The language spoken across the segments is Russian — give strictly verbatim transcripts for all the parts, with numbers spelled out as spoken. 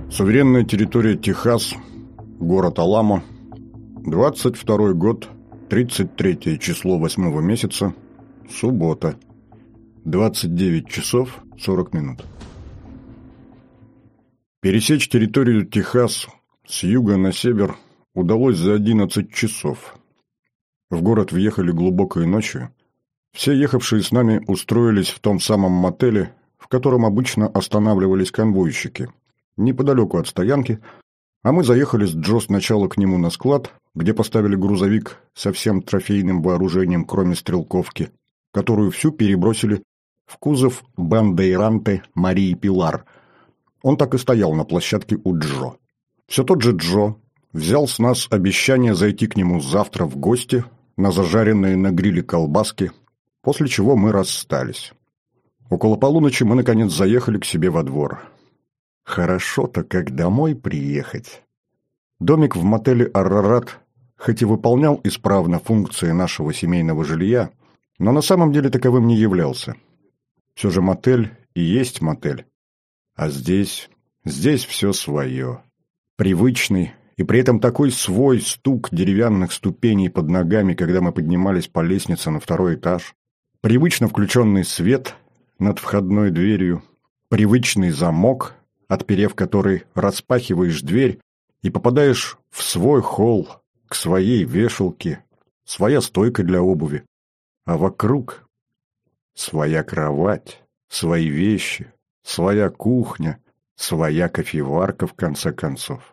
Суверенная территория Техас, город Аламо, двадцать второй год, тридцать третье число восьмого месяца, суббота, двадцать девять часов сорок минут. Пересечь территорию Техас с юга на север удалось за одиннадцать часов. В город въехали глубокой ночью. Все ехавшие с нами устроились в том самом мотеле, в котором обычно останавливались конвойщики, неподалеку от стоянки, а мы заехали с Джо сначала к нему на склад, где поставили грузовик со всем трофейным вооружением, кроме стрелковки, которую всю перебросили в кузов Бандейранте Марии Пилар. Он так и стоял на площадке у Джо. Все тот же Джо взял с нас обещание зайти к нему завтра в гости на зажаренные на гриле колбаски, после чего мы расстались. Около полуночи мы, наконец, заехали к себе во двор. Хорошо-то как домой приехать. Домик в мотеле «Арарат» хоть и выполнял исправно функции нашего семейного жилья, но на самом деле таковым не являлся. Все же мотель и есть мотель. А здесь, здесь все свое. Привычный и при этом такой свой стук деревянных ступеней под ногами, когда мы поднимались по лестнице на второй этаж. Привычно включенный свет над входной дверью. Привычный замок, отперев который, распахиваешь дверь и попадаешь в свой холл, к своей вешалке, своя стойка для обуви. А вокруг своя кровать, свои вещи, своя кухня, своя кофеварка, в конце концов.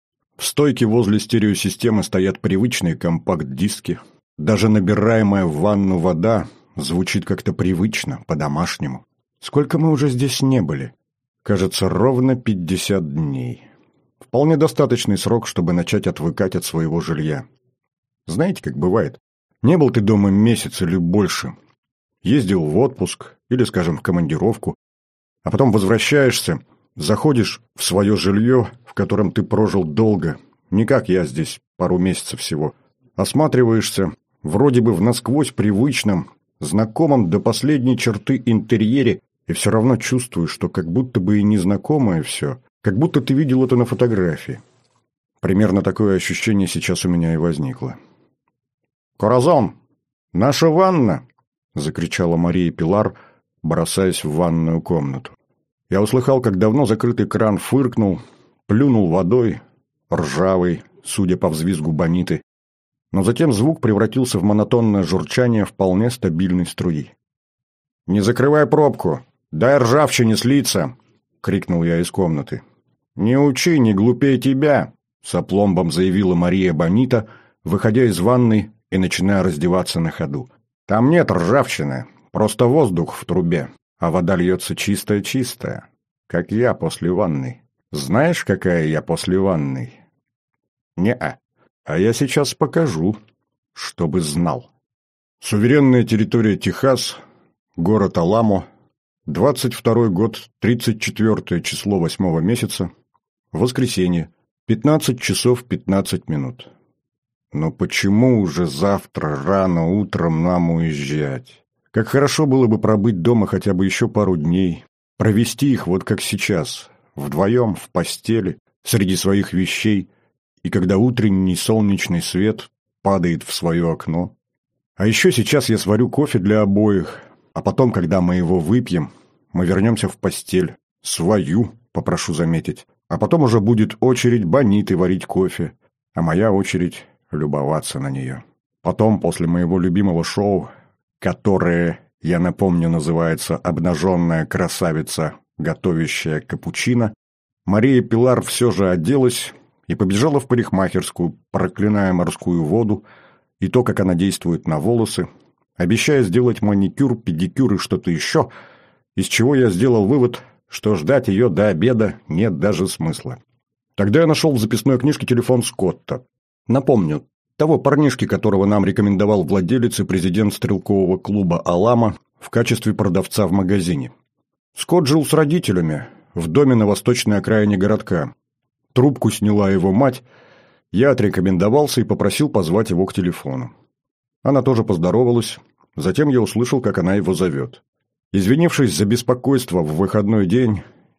В стойке возле стереосистемы стоят привычные компакт-диски. Даже набираемая в ванну вода звучит как-то привычно, по-домашнему. Сколько мы уже здесь не были? Кажется, ровно пятьдесят дней. Вполне достаточный срок, чтобы начать отвыкать от своего жилья. Знаете, как бывает? Не был ты дома месяц или больше. Ездил в отпуск или, скажем, в командировку, а потом возвращаешься, заходишь в свое жилье, в котором ты прожил долго, не как я здесь, пару месяцев всего. Осматриваешься, вроде бы в насквозь привычном, знакомом до последней черты интерьере, и все равно чувствуешь, что как будто бы и незнакомое все, как будто ты видел это на фотографии. Примерно такое ощущение сейчас у меня и возникло. «Коразон! Наша ванна!» — закричала Мария Пилар, бросаясь в ванную комнату. Я услыхал, как давно закрытый кран фыркнул, плюнул водой, ржавый, судя по взвизгу бониты, но затем звук превратился в монотонное журчание вполне стабильной струи. «Не закрывай пробку! Дай ржавчине слиться!» — крикнул я из комнаты. «Не учи, не глупей тебя!» — с опломбом заявила Мария Бонита, выходя из ванной и начиная раздеваться на ходу. «Там нет ржавчины, просто воздух в трубе, а вода льется чистая-чистая, как я после ванны. Знаешь, какая я после ванны?» «Не-а. А я сейчас покажу, чтобы знал». Суверенная территория Техас, город Аламо, двадцать второй год, тридцать четвёртое число восьмого месяца, воскресенье, пятнадцать часов пятнадцать минут. Но почему уже завтра рано утром нам уезжать? Как хорошо было бы пробыть дома хотя бы еще пару дней, провести их вот как сейчас, вдвоем в постели, среди своих вещей, и когда утренний солнечный свет падает в свое окно. А еще сейчас я сварю кофе для обоих, а потом, когда мы его выпьем, мы вернемся в постель, свою, попрошу заметить, а потом уже будет очередь Бониты варить кофе, а моя очередь любоваться на нее. Потом, после моего любимого шоу, которое, я напомню, называется «Обнаженная красавица, готовящая капучино», Мария Пилар все же оделась и побежала в парикмахерскую, проклиная морскую воду и то, как она действует на волосы, обещая сделать маникюр, педикюр и что-то еще, из чего я сделал вывод, что ждать ее до обеда нет даже смысла. Тогда я нашел в записной книжке телефон Скотта. Напомню, того парнишки, которого нам рекомендовал владелец и президент стрелкового клуба «Аламо» в качестве продавца в магазине. Скотт жил с родителями в доме на восточной окраине городка. Трубку сняла его мать, я отрекомендовался и попросил позвать его к телефону. Она тоже поздоровалась, затем я услышал, как она его зовет. Извинившись за беспокойство в выходной день,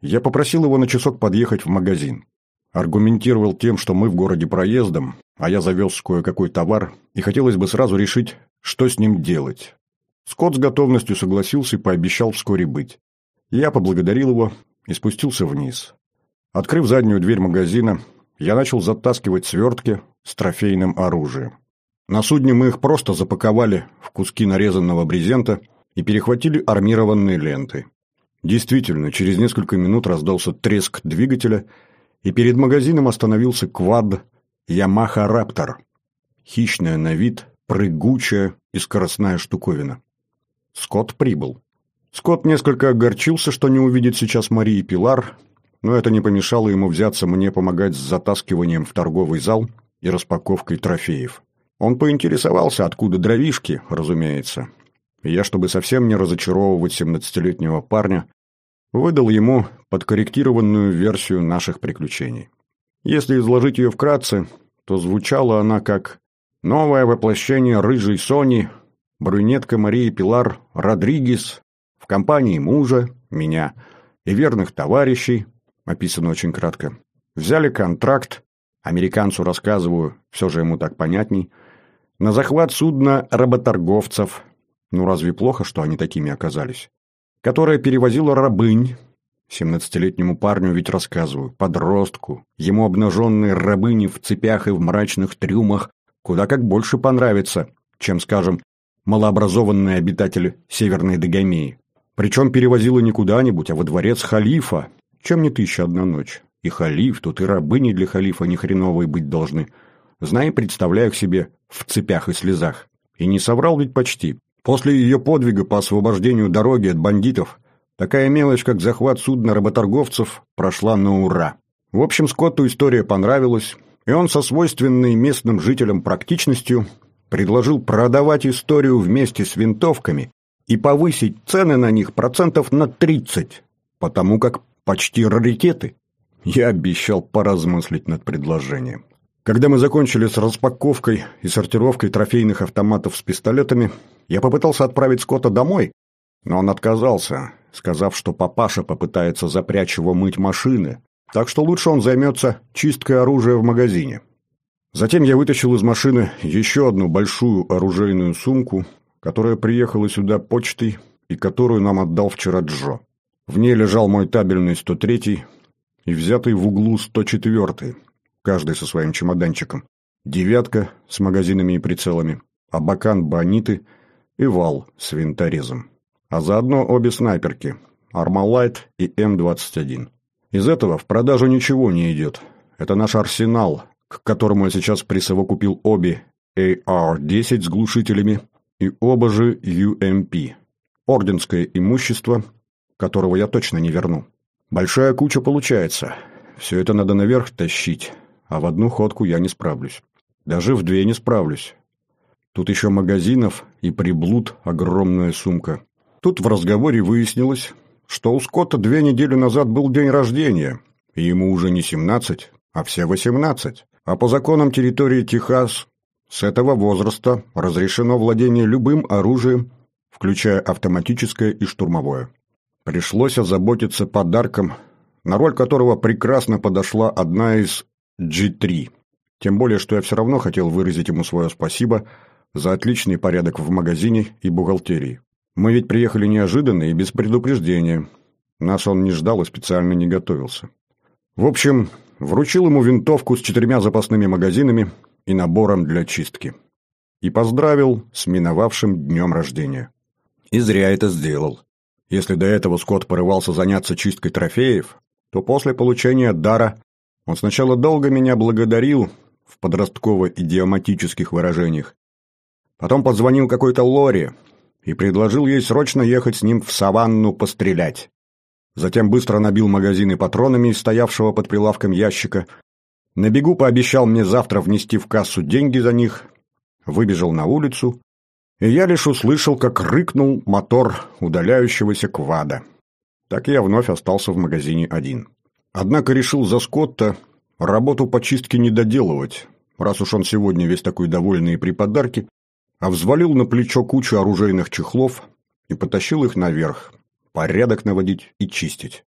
Я попросил его на часок подъехать в магазин. Аргументировал тем, что мы в городе проездом, а я завез кое-какой товар, и хотелось бы сразу решить, что с ним делать. Скотт с готовностью согласился и пообещал вскоре быть. Я поблагодарил его и спустился вниз. Открыв заднюю дверь магазина, я начал затаскивать свертки с трофейным оружием. На судне мы их просто запаковали в куски нарезанного брезента и перехватили армированные ленты. Действительно, через несколько минут раздался треск двигателя, и перед магазином остановился квад Yamaha Raptor. Хищная на вид, прыгучая и скоростная штуковина. Скотт прибыл. Скотт несколько огорчился, что не увидит сейчас Марии Пилар, но это не помешало ему взяться мне помогать с затаскиванием в торговый зал и распаковкой трофеев. Он поинтересовался, откуда дровишки, разумеется. И я, чтобы совсем не разочаровывать семнадцатилетнего парня, выдал ему подкорректированную версию наших приключений. Если изложить ее вкратце, то звучала она как «Новое воплощение рыжей Сони, брюнетка Марии Пилар Родригес в компании мужа, меня и верных товарищей», описано очень кратко, взяли контракт, американцу рассказываю, все же ему так понятней, на захват судна работорговцев, ну разве плохо, что они такими оказались, которая перевозила рабынь, семнадцатилетнему парню ведь рассказываю, подростку, ему обнаженные рабыни в цепях и в мрачных трюмах куда как больше понравится, чем, скажем, малообразованные обитатели Северной Дагомеи. Причем перевозила не куда-нибудь, а во дворец халифа, чем не тысяча одна ночь. И халиф тут, и рабыни для халифа ни хреновые быть должны. Знаю, представляю к себе в цепях и слезах. И не соврал ведь почти. После ее подвига по освобождению дороги от бандитов такая мелочь, как захват судна работорговцев, прошла на ура. В общем, Скотту история понравилась, и он со свойственной местным жителям практичностью предложил продавать историю вместе с винтовками и повысить цены на них процентов на тридцать, потому как почти раритеты. Я обещал поразмыслить над предложением. Когда мы закончили с распаковкой и сортировкой трофейных автоматов с пистолетами, я попытался отправить Скотта домой, но он отказался, сказав, что папаша попытается запрячь его мыть машины, так что лучше он займется чисткой оружия в магазине. Затем я вытащил из машины еще одну большую оружейную сумку, которая приехала сюда почтой и которую нам отдал вчера Джо. В ней лежал мой табельный сто третий и взятый в углу сто четвёртый, каждый со своим чемоданчиком, девятка с магазинами и прицелами, абакан Бониты и вал с винторезом. А заодно обе снайперки Армалайт и эм двадцать один. Из этого в продажу ничего не идет. Это наш арсенал, к которому я сейчас присовокупил обе эй ар десять с глушителями и оба же ю эм пи. Орденское имущество, которого я точно не верну. Большая куча получается. Все это надо наверх тащить, а в одну ходку я не справлюсь. Даже в две не справлюсь. Тут еще магазинов и приблуд огромная сумка. Тут в разговоре выяснилось, что у Скотта две недели назад был день рождения, и ему уже не семнадцать, а все восемнадцать. А по законам территории Техас с этого возраста разрешено владение любым оружием, включая автоматическое и штурмовое. Пришлось озаботиться подарком, на роль которого прекрасно подошла одна из джи три. Тем более, что я все равно хотел выразить ему свое спасибо за отличный порядок в магазине и бухгалтерии. Мы ведь приехали неожиданно и без предупреждения. Нас он не ждал и специально не готовился. В общем, вручил ему винтовку с четырьмя запасными магазинами и набором для чистки. И поздравил с миновавшим днем рождения. И зря это сделал. Если до этого Скотт порывался заняться чисткой трофеев, то после получения дара он сначала долго меня благодарил в подростково-идиоматических выражениях. Потом позвонил какой-то Лори и предложил ей срочно ехать с ним в саванну пострелять. Затем быстро набил магазины патронами из стоявшего под прилавком ящика, на бегу пообещал мне завтра внести в кассу деньги за них, выбежал на улицу, и я лишь услышал, как рыкнул мотор удаляющегося квада. Так я вновь остался в магазине один. Однако решил за Скотта работу по чистке не доделывать, раз уж он сегодня весь такой довольный и при подарке, а взвалил на плечо кучу оружейных чехлов и потащил их наверх, порядок наводить и чистить.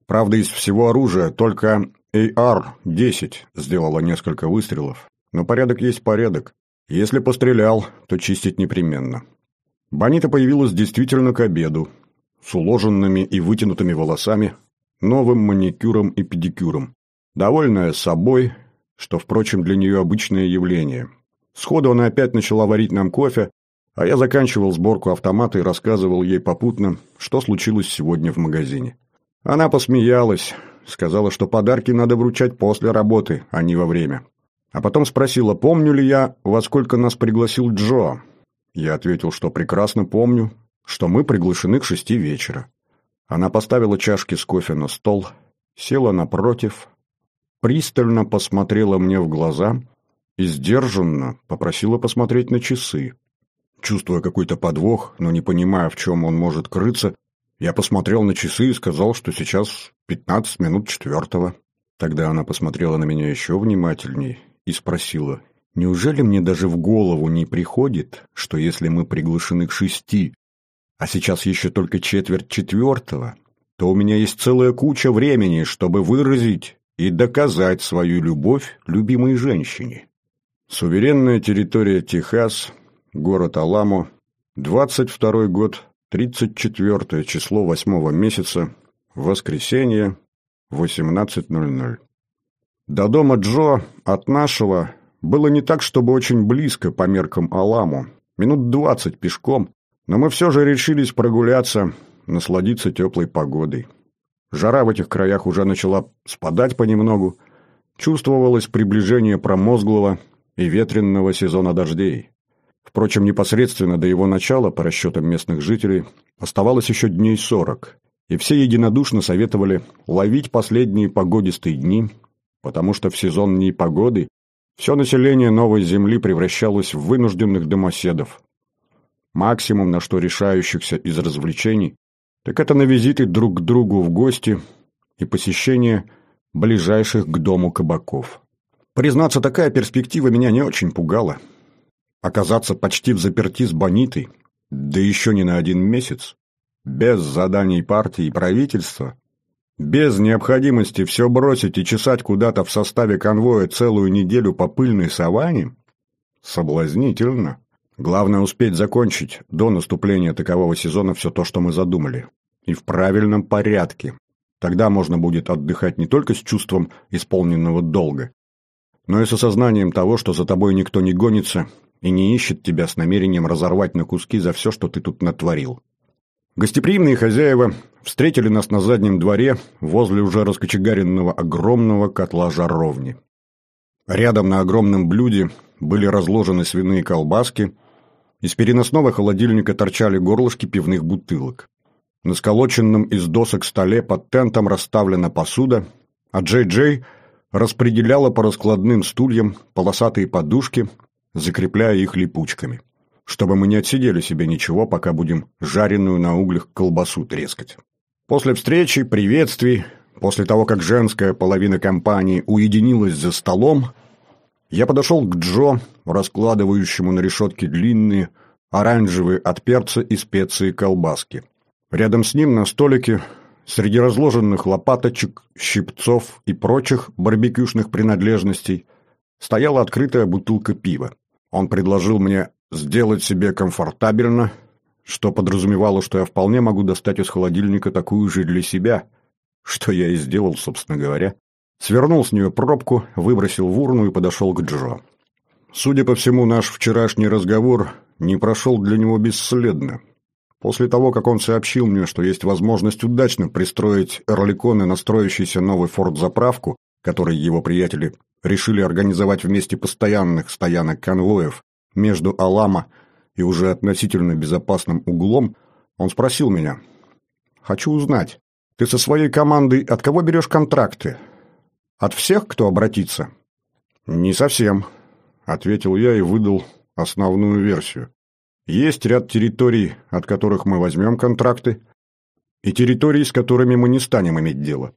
Правда, из всего оружия только эй ар десять сделала несколько выстрелов. Но порядок есть порядок. Если пострелял, то чистить непременно. Бонита появилась действительно к обеду, с уложенными и вытянутыми волосами, новым маникюром и педикюром. Довольная собой, что, впрочем, для нее обычное явление. Сходу она опять начала варить нам кофе, а я заканчивал сборку автомата и рассказывал ей попутно, что случилось сегодня в магазине. Она посмеялась, сказала, что подарки надо вручать после работы, а не во время. А потом спросила, помню ли я, во сколько нас пригласил Джо. Я ответил, что прекрасно помню, что мы приглашены к шести вечера. Она поставила чашки с кофе на стол, села напротив, пристально посмотрела мне в глаза и сдержанно попросила посмотреть на часы. Чувствуя какой-то подвох, но не понимая, в чем он может крыться, я посмотрел на часы и сказал, что сейчас пятнадцать минут четвертого. Тогда она посмотрела на меня еще внимательней и спросила, неужели мне даже в голову не приходит, что если мы приглашены к шести, а сейчас еще только четверть четвертого, то у меня есть целая куча времени, чтобы выразить и доказать свою любовь любимой женщине. Суверенная территория Техас, город Аламо, двадцать второй год, тридцать четвёртое число восьмого месяца, воскресенье, восемнадцать ноль ноль. До дома Джо от нашего было не так, чтобы очень близко по меркам Аламо, минут двадцать пешком, но мы все же решились прогуляться, насладиться теплой погодой. Жара в этих краях уже начала спадать понемногу, чувствовалось приближение промозглого и ветренного сезона дождей. Впрочем, непосредственно до его начала, по расчетам местных жителей, оставалось еще дней сорок, и все единодушно советовали ловить последние погодистые дни, потому что в сезон непогоды все население Новой Земли превращалось в вынужденных домоседов. Максимум, на что решающихся из развлечений, так это на визиты друг к другу в гости и посещение ближайших к дому кабаков. Признаться, такая перспектива меня не очень пугала. Оказаться почти взаперти с Бонитой, да еще не на один месяц, без заданий партии и правительства, без необходимости все бросить и чесать куда-то в составе конвоя целую неделю по пыльной саванне, соблазнительно. Главное успеть закончить до наступления такового сезона все то, что мы задумали, и в правильном порядке. Тогда можно будет отдыхать не только с чувством исполненного долга, но и с осознанием того, что за тобой никто не гонится и не ищет тебя с намерением разорвать на куски за все, что ты тут натворил. Гостеприимные хозяева встретили нас на заднем дворе возле уже раскочегаренного огромного котла жаровни. Рядом на огромном блюде были разложены свиные колбаски, из переносного холодильника торчали горлышки пивных бутылок. На сколоченном из досок столе под тентом расставлена посуда, а Джей-Джей распределяла по раскладным стульям полосатые подушки, закрепляя их липучками, чтобы мы не отсидели себе ничего, пока будем жареную на углях колбасу трескать. После встречи, приветствий, после того, как женская половина компании уединилась за столом, я подошел к Джо, раскладывающему на решетке длинные, оранжевые от перца и специи колбаски. Рядом с ним на столике, среди разложенных лопаточек, щипцов и прочих барбекюшных принадлежностей, стояла открытая бутылка пива. Он предложил мне сделать себе комфортабельно, что подразумевало, что я вполне могу достать из холодильника такую же для себя, что я и сделал, собственно говоря. Свернул с нее пробку, выбросил в урну и подошел к Джо. Судя по всему, наш вчерашний разговор не прошел для него бесследно. После того, как он сообщил мне, что есть возможность удачно пристроить Эрликоны на строящийся новый форт-заправку, который его приятели решили организовать вместе постоянных стоянок конвоев между Аламо и уже относительно безопасным углом, он спросил меня: «Хочу узнать, ты со своей командой от кого берешь контракты? От всех, кто обратится?» «Не совсем», — ответил я и выдал основную версию. «Есть ряд территорий, от которых мы возьмем контракты, и территорий, с которыми мы не станем иметь дело.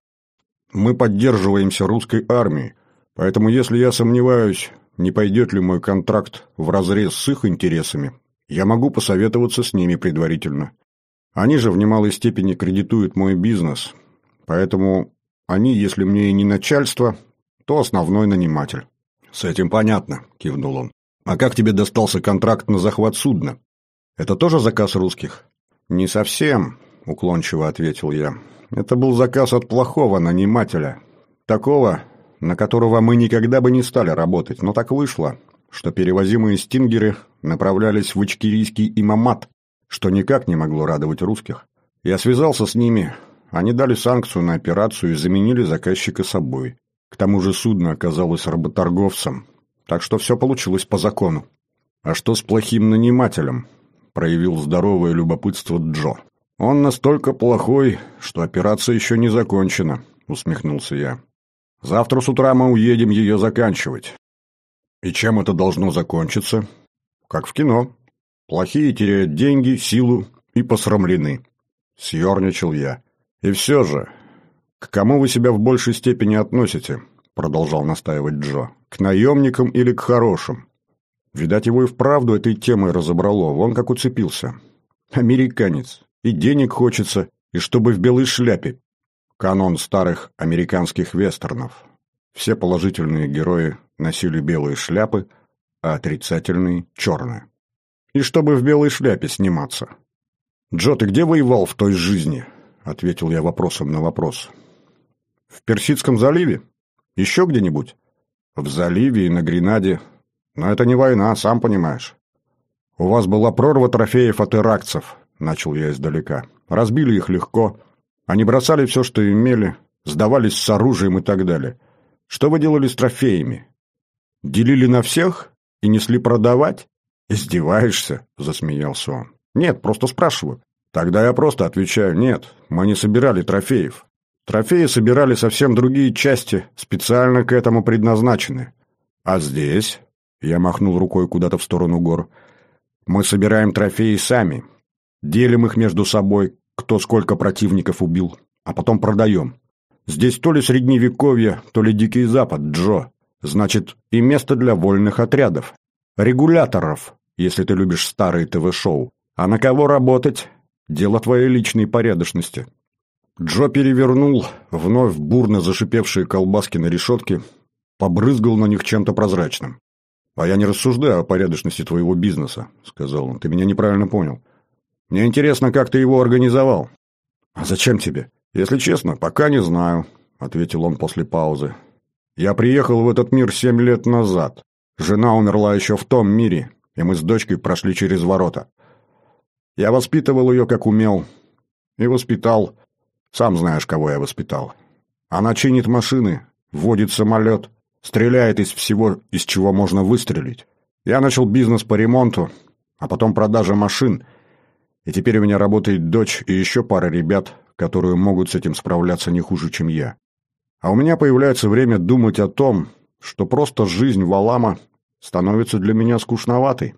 Мы поддерживаемся русской армией, поэтому если я сомневаюсь, не пойдет ли мой контракт вразрез с их интересами, я могу посоветоваться с ними предварительно. Они же в немалой степени кредитуют мой бизнес, Поэтому они, если мне и не начальство, то основной наниматель». «С этим понятно», — кивнул он. «А как тебе достался контракт на захват судна? Это тоже заказ русских?» «Не совсем», — уклончиво ответил я. «Это был заказ от плохого нанимателя. Такого, на которого мы никогда бы не стали работать. Но так вышло, что перевозимые стингеры направлялись в ичкерийский имамат, что никак не могло радовать русских. Я связался с ними, они дали санкцию на операцию и заменили заказчика собой. К тому же судно оказалось работорговцем, так что все получилось по закону». «А что с плохим нанимателем?» — проявил здоровое любопытство Джо. «Он настолько плохой, что операция еще не закончена», — усмехнулся я. «Завтра с утра мы уедем ее заканчивать». «И чем это должно закончиться?» «Как в кино. Плохие теряют деньги, силу и посрамлены», — съерничал я. «И все же, к кому вы себя в большей степени относите?» — продолжал настаивать Джо. «К наемникам или к хорошим?» Видать, его и вправду этой темой разобрало, вон как уцепился. Американец. И денег хочется, и чтобы в белой шляпе. Канон старых американских вестернов. Все положительные герои носили белые шляпы, а отрицательные — черные. И чтобы в белой шляпе сниматься. «Джо, ты где воевал в той жизни?» — ответил я вопросом на вопрос. «В Персидском заливе? Еще где-нибудь?» «В заливе и на Гренаде. Но это не война, сам понимаешь». «У вас была прорва трофеев от иракцев», — начал я издалека. «Разбили их легко. Они бросали все, что имели, сдавались с оружием и так далее. Что вы делали с трофеями? Делили на всех и несли продавать?» «Издеваешься?» — засмеялся он. «Нет, просто спрашиваю». «Тогда я просто отвечаю: нет, мы не собирали трофеев. Трофеи собирали совсем другие части, специально к этому предназначены. А здесь...» — я махнул рукой куда-то в сторону гор. «Мы собираем трофеи сами. Делим их между собой, кто сколько противников убил, а потом продаем. Здесь то ли средневековье, то ли Дикий Запад, Джо. Значит, и место для вольных отрядов. Регуляторов, если ты любишь старые ТВ-шоу. А на кого работать? Дело твоей личной порядочности». Джо перевернул вновь бурно зашипевшие колбаски на решетке, побрызгал на них чем-то прозрачным. «А я не рассуждаю о порядочности твоего бизнеса», — сказал он. «Ты меня неправильно понял. Мне интересно, как ты его организовал». «А зачем тебе?» «Если честно, пока не знаю», — ответил он после паузы. «Я приехал в этот мир семь лет назад. Жена умерла еще в том мире, и мы с дочкой прошли через ворота. Я воспитывал ее, как умел. И воспитал... Сам знаешь, кого я воспитал. Она чинит машины, водит самолет, стреляет из всего, из чего можно выстрелить. Я начал бизнес по ремонту, а потом продажа машин, и теперь у меня работает дочь и еще пара ребят, которые могут с этим справляться не хуже, чем я. А у меня появляется время думать о том, что просто жизнь Валама становится для меня скучноватой».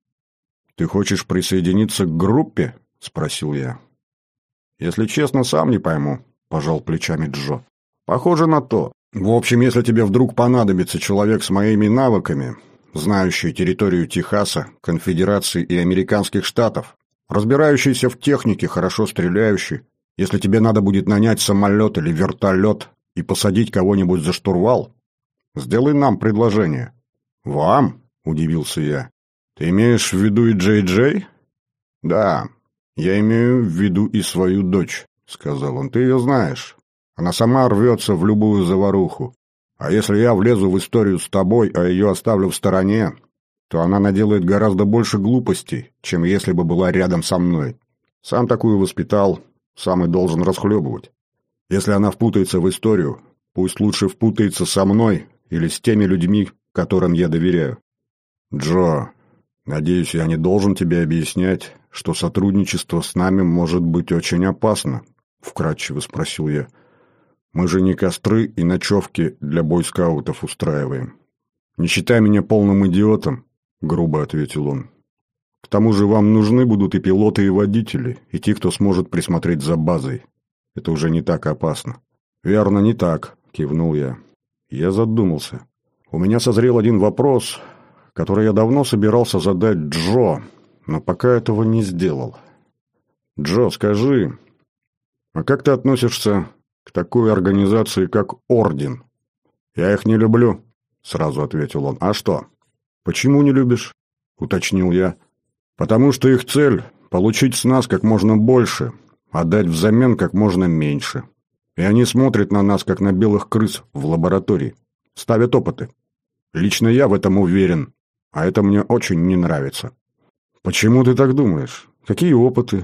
«Ты хочешь присоединиться к группе?» — спросил я. «Если честно, сам не пойму», — пожал плечами Джо. «Похоже на то. В общем, если тебе вдруг понадобится человек с моими навыками, знающий территорию Техаса, Конфедерации и американских штатов, разбирающийся в технике, хорошо стреляющий, если тебе надо будет нанять самолет или вертолет и посадить кого-нибудь за штурвал, сделай нам предложение». «Вам?» — удивился я. «Ты имеешь в виду и Джей Джей?» «Да, я имею в виду и свою дочь», — сказал он. «Ты ее знаешь. Она сама рвется в любую заваруху. А если я влезу в историю с тобой, а ее оставлю в стороне, то она наделает гораздо больше глупостей, чем если бы была рядом со мной. Сам такую воспитал, сам и должен расхлебывать. Если она впутается в историю, пусть лучше впутается со мной или с теми людьми, которым я доверяю. Джо, надеюсь, я не должен тебе объяснять, что сотрудничество с нами может быть очень опасно», — вкратчиво спросил я. «Мы же не костры и ночевки для бойскаутов устраиваем». «Не считай меня полным идиотом», — грубо ответил он. «К тому же вам нужны будут и пилоты, и водители, и те, кто сможет присмотреть за базой. Это уже не так опасно». «Верно, не так», — кивнул я. Я задумался. У меня созрел один вопрос, который я давно собирался задать Джо, но пока этого не сделал. «Джо, скажи, а как ты относишься к такой организации, как Орден. Я их не люблю, сразу ответил он. А что? Почему не любишь? Уточнил я. Потому что их цель – получить с нас как можно больше, а дать взамен как можно меньше. И они смотрят на нас, как на белых крыс в лаборатории. Ставят опыты. Лично я в этом уверен, а это мне очень не нравится. Почему ты так думаешь? Какие опыты?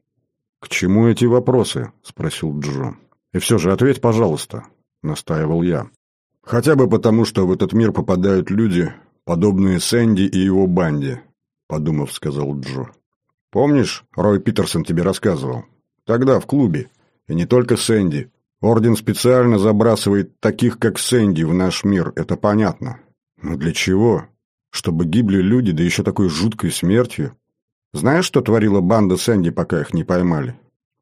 К чему эти вопросы? Спросил Джо. И все же ответь, пожалуйста, настаивал я. Хотя бы потому, что в этот мир попадают люди, подобные Сэнди и его банде, подумав, сказал Джо. Помнишь, Рой Питерсон тебе рассказывал? Тогда в клубе. И не только Сэнди. Орден специально забрасывает таких, как Сэнди, в наш мир, это понятно. Но для чего? Чтобы гибли люди, да еще такой жуткой смертью? Знаешь, что творила банда Сэнди, пока их не поймали?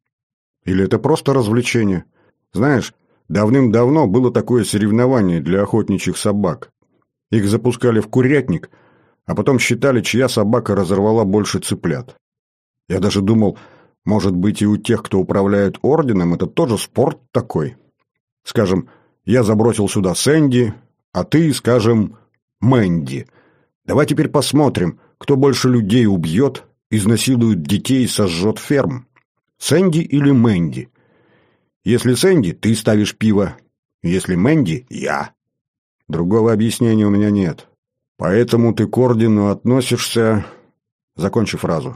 Или это просто развлечение? Знаешь, давным-давно было такое соревнование для охотничьих собак. Их запускали в курятник, а потом считали, чья собака разорвала больше цыплят. Я даже думал, может быть, и у тех, кто управляет Орденом, это тоже спорт такой. Скажем, я забросил сюда Сэнди, а ты, скажем, Мэнди. Давай теперь посмотрим, кто больше людей убьет, изнасилует детей и сожжет ферм. Сэнди или Мэнди? Если Сэнди, ты ставишь пиво. Если Мэнди, я. Другого объяснения у меня нет. Поэтому ты к Ордену относишься... Закончи фразу.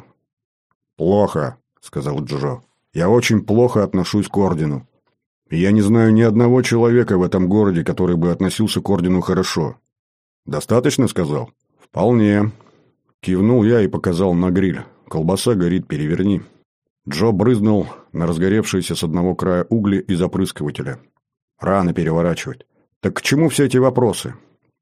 Плохо, сказал Джо. Я очень плохо отношусь к Ордену. И я не знаю ни одного человека в этом городе, который бы относился к Ордену хорошо. Достаточно, сказал? Вполне. Кивнул я и показал на гриль. Колбаса горит, переверни. Джо брызнул на разгоревшиеся с одного края угли из опрыскивателя. Рано переворачивать. Так к чему все эти вопросы?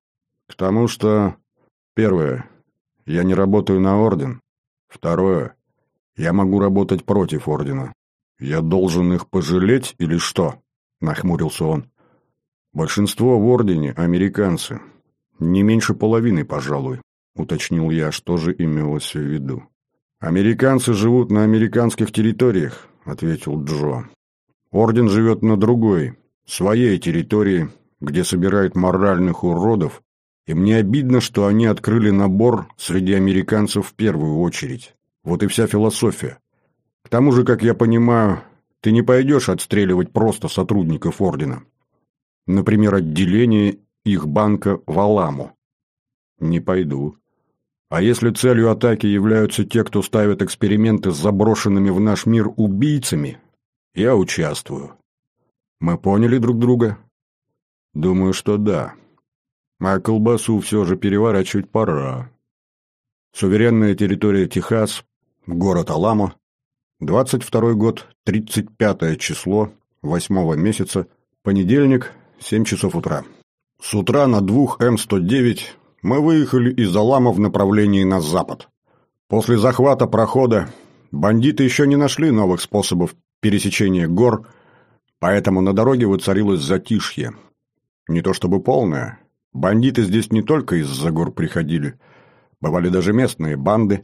К тому, что... Первое. Я не работаю на Орден. Второе. Я могу работать против Ордена. Я должен их пожалеть или что? Нахмурился он. Большинство в Ордене — американцы. Не меньше половины, пожалуй. Уточнил я, что же имелось в виду. «Американцы живут на американских территориях», — ответил Джо. «Орден живет на другой, своей территории, где собирает моральных уродов, и мне обидно, что они открыли набор среди американцев в первую очередь. Вот и вся философия. К тому же, как я понимаю, ты не пойдешь отстреливать просто сотрудников Ордена. Например, отделение их банка в Аламо». «Не пойду. А если целью атаки являются те, кто ставит эксперименты с заброшенными в наш мир убийцами, я участвую. Мы поняли друг друга? Думаю, что да. А колбасу все же переворачивать пора. Суверенная территория Техас, город Аламо, двадцать второй год, тридцать пятое число, восьмого месяца, понедельник, семь часов утра. С утра на двух М сто девять мы выехали из Аламо в направлении на запад. После захвата прохода бандиты еще не нашли новых способов пересечения гор, поэтому на дороге воцарилось затишье. Не то чтобы полное. Бандиты здесь не только из-за гор приходили, бывали даже местные банды,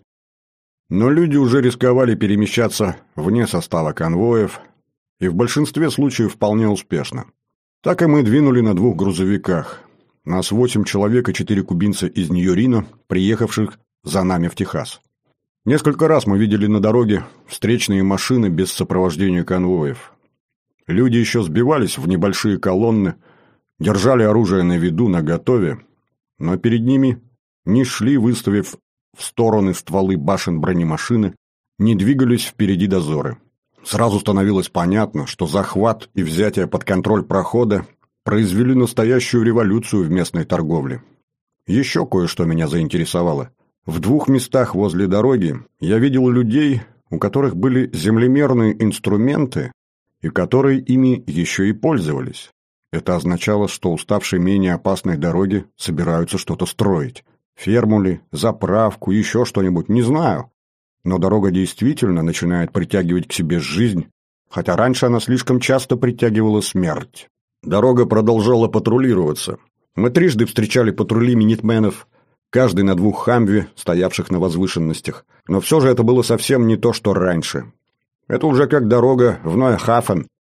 но люди уже рисковали перемещаться вне состава конвоев, и в большинстве случаев вполне успешно. Так и мы двинули на двух грузовиках. Нас восемь человек и четыре кубинца из Нью-Рино, приехавших за нами в Техас. Несколько раз мы видели на дороге встречные машины без сопровождения конвоев. Люди еще сбивались в небольшие колонны, держали оружие на виду, наготове, но перед ними не шли, выставив в стороны стволы башен бронемашины, не двигались впереди дозоры. Сразу становилось понятно, что захват и взятие под контроль прохода произвели настоящую революцию в местной торговле. Еще кое-что меня заинтересовало. В двух местах возле дороги я видел людей, у которых были землемерные инструменты и которые ими еще и пользовались. Это означало, что уставшие менее опасной дороги собираются что-то строить. Ферму ли, заправку, еще что-нибудь, не знаю. Но дорога действительно начинает притягивать к себе жизнь, хотя раньше она слишком часто притягивала смерть. Дорога продолжала патрулироваться. Мы трижды встречали патрули минитменов, каждый на двух «Хамве», стоявших на возвышенностях. Но все же это было совсем не то, что раньше. Это уже как дорога в Нойхафен.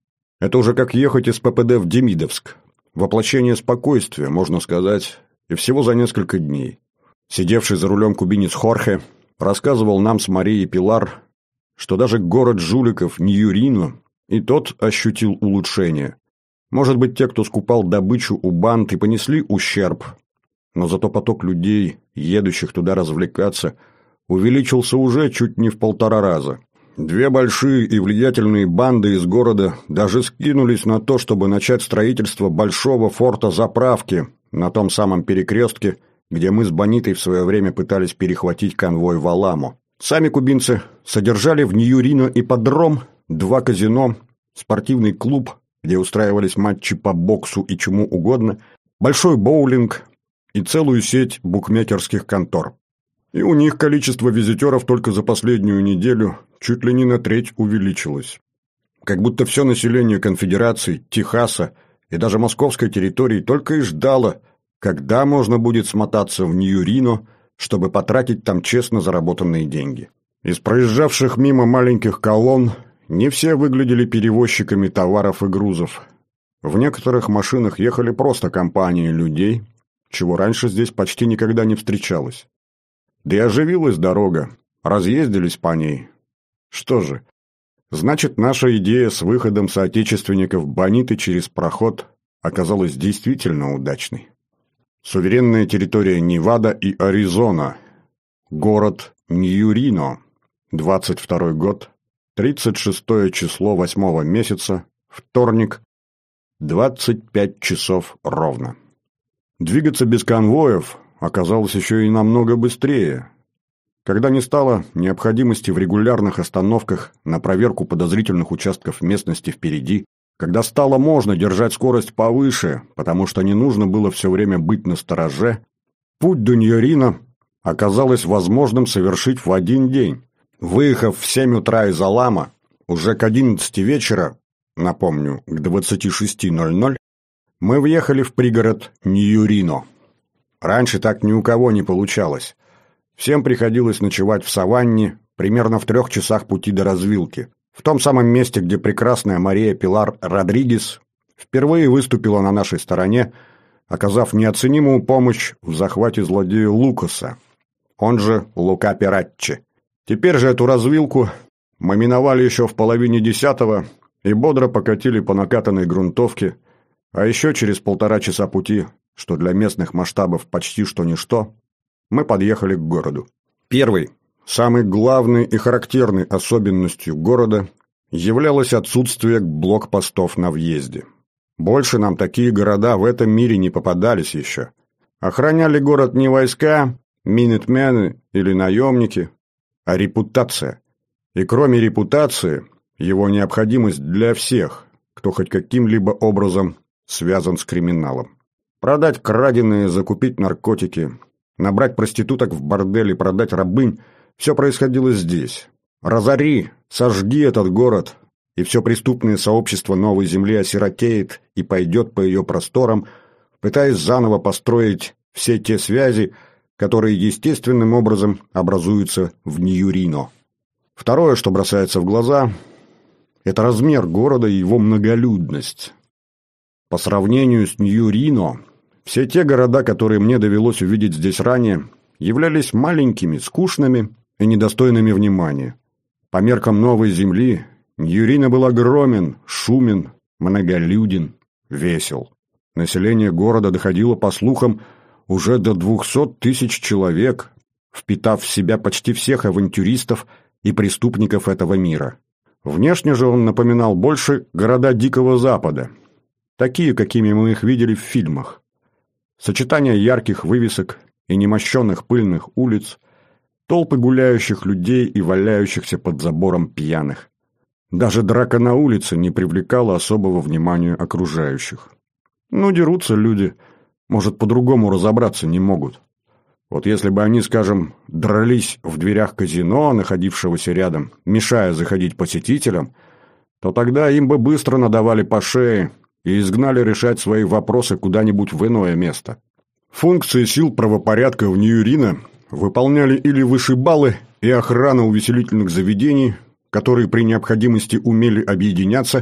Это уже как ехать из ППД в Демидовск. Воплощение спокойствия, можно сказать, и всего за несколько дней. Сидевший за рулем кубинец Хорхе рассказывал нам с Марией Пилар, что даже город жуликов Ньюрино и тот ощутил улучшение. Может быть, те, кто скупал добычу у банд, и понесли ущерб, но зато поток людей, едущих туда развлекаться, увеличился уже чуть не в полтора раза. Две большие и влиятельные банды из города даже скинулись на то, чтобы начать строительство большого форта-заправки на том самом перекрестке, где мы с Бонитой в свое время пытались перехватить конвой в Аламу. Сами кубинцы содержали в Ньюрино ипподром, два казино, спортивный клуб, где устраивались матчи по боксу и чему угодно, большой боулинг и целую сеть букмекерских контор. И у них количество визитеров только за последнюю неделю чуть ли не на треть увеличилось. Как будто все население Конфедерации, Техаса и даже московской территории только и ждало, когда можно будет смотаться в Ньюрино, чтобы потратить там честно заработанные деньги. Из проезжавших мимо маленьких колонн не все выглядели перевозчиками товаров и грузов. В некоторых машинах ехали просто компании людей, чего раньше здесь почти никогда не встречалось. Да и оживилась дорога, разъездились по ней. Что же, значит, наша идея с выходом соотечественников Бониты через проход оказалась действительно удачной. Суверенная территория Невада и Аризона. Город Ньюрино. двадцать второй год. тридцать шестое число восьмого месяца. Вторник. двадцать пять часов ровно. Двигаться без конвоев оказалось еще и намного быстрее. Когда не стало необходимости в регулярных остановках на проверку подозрительных участков местности впереди, когда стало можно держать скорость повыше, потому что не нужно было все время быть настороже, путь до Ньюрино оказалось возможным совершить в один день. Выехав в семь утра из Алама, уже к одиннадцати вечера, напомню, к двадцати шести ноль-ноль, мы въехали в пригород Ньюрино. Раньше так ни у кого не получалось. Всем приходилось ночевать в саванне, примерно в трех часах пути до развилки. В том самом месте, где прекрасная Мария Пилар Родригес впервые выступила на нашей стороне, оказав неоценимую помощь в захвате злодея Лукаса, он же Лука Пиратчи. Теперь же эту развилку мы миновали еще в половине десятого и бодро покатили по накатанной грунтовке, а еще через полтора часа пути, что для местных масштабов почти что ничто, мы подъехали к городу. Первый, самой главной и характерной особенностью города являлось отсутствие блокпостов на въезде. Больше нам такие города в этом мире не попадались еще. Охраняли город не войска, минитмены или наемники, а репутация. И кроме репутации, его необходимость для всех, кто хоть каким-либо образом связан с криминалом. Продать краденые, закупить наркотики, набрать проституток в борделе, продать рабынь – все происходило здесь. Разори, сожги этот город, и все преступное сообщество Новой Земли осиротеет и пойдет по ее просторам, пытаясь заново построить все те связи, которые естественным образом образуются в Ньюрино. Второе, что бросается в глаза – это размер города и его многолюдность. По сравнению с Ньюрино, все те города, которые мне довелось увидеть здесь ранее, являлись маленькими, скучными и недостойными внимания. По меркам Новой Земли Ньюрино был огромен, шумен, многолюден, весел. Население города доходило, по слухам, уже до двухсот тысяч человек, впитав в себя почти всех авантюристов и преступников этого мира. Внешне же он напоминал больше города Дикого Запада, такие, какими мы их видели в фильмах. Сочетание ярких вывесок и немощенных пыльных улиц, толпы гуляющих людей и валяющихся под забором пьяных. Даже драка на улице не привлекала особого внимания окружающих. Ну, дерутся люди, может, по-другому разобраться не могут. Вот если бы они, скажем, дрались в дверях казино, находившегося рядом, мешая заходить посетителям, то тогда им бы быстро надавали по шее и изгнали решать свои вопросы куда-нибудь в иное место. Функции сил правопорядка в Ньюрино выполняли или вышибалы и охрана увеселительных заведений, которые при необходимости умели объединяться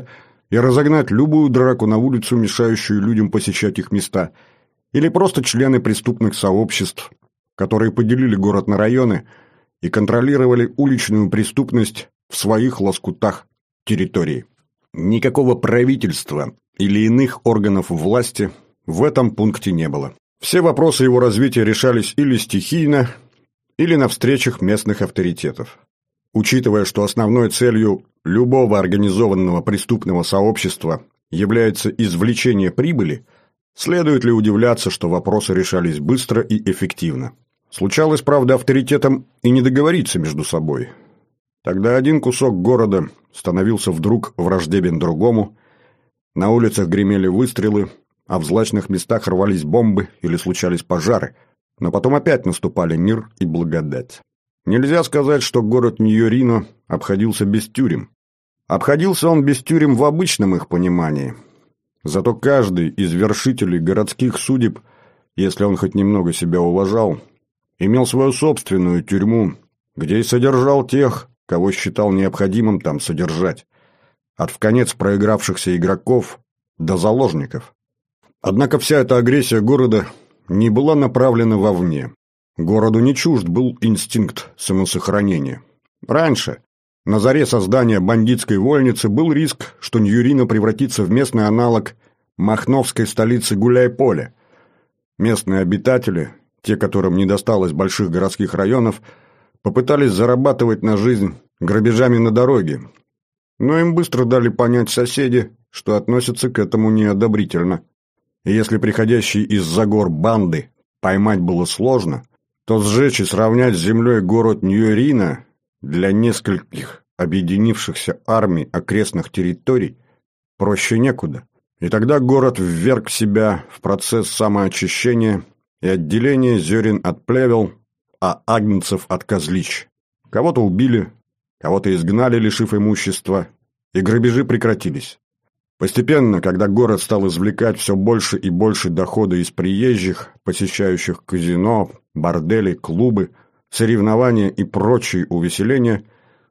и разогнать любую драку на улицу, мешающую людям посещать их места, или просто члены преступных сообществ, которые поделили город на районы и контролировали уличную преступность в своих лоскутах территории. Никакого правительства или иных органов власти в этом пункте не было. Все вопросы его развития решались или стихийно, или на встречах местных авторитетов. Учитывая, что основной целью любого организованного преступного сообщества является извлечение прибыли, следует ли удивляться, что вопросы решались быстро и эффективно. Случалось, правда, авторитетам и не договориться между собой. Тогда один кусок города становился вдруг враждебен другому, на улицах гремели выстрелы, а в злачных местах рвались бомбы или случались пожары, но потом опять наступали мир и благодать. Нельзя сказать, что город Ньюрино обходился без тюрем. Обходился он без тюрем в обычном их понимании. Зато каждый из вершителей городских судеб, если он хоть немного себя уважал, имел свою собственную тюрьму, где и содержал тех, кого считал необходимым там содержать, от вконец проигравшихся игроков до заложников. Однако вся эта агрессия города не была направлена вовне. Городу не чужд был инстинкт самосохранения. Раньше, на заре создания бандитской вольницы, был риск, что Ньюрино превратится в местный аналог махновской столицы Гуляй-Поле. Местные обитатели, те, которым не досталось больших городских районов, попытались зарабатывать на жизнь грабежами на дороге. Но им быстро дали понять соседи, что относятся к этому неодобрительно. И если приходящие из-за гор банды поймать было сложно, то сжечь и сравнять с землей город Ньюрино для нескольких объединившихся армий окрестных территорий проще некуда. И тогда город вверг себя в процесс самоочищения и отделения зерен от плевел, а агнцев от козлищ. Кого-то убили, кого-то изгнали, лишив имущества, и грабежи прекратились. Постепенно, когда город стал извлекать все больше и больше дохода из приезжих, посещающих казино, бордели, клубы, соревнования и прочие увеселения,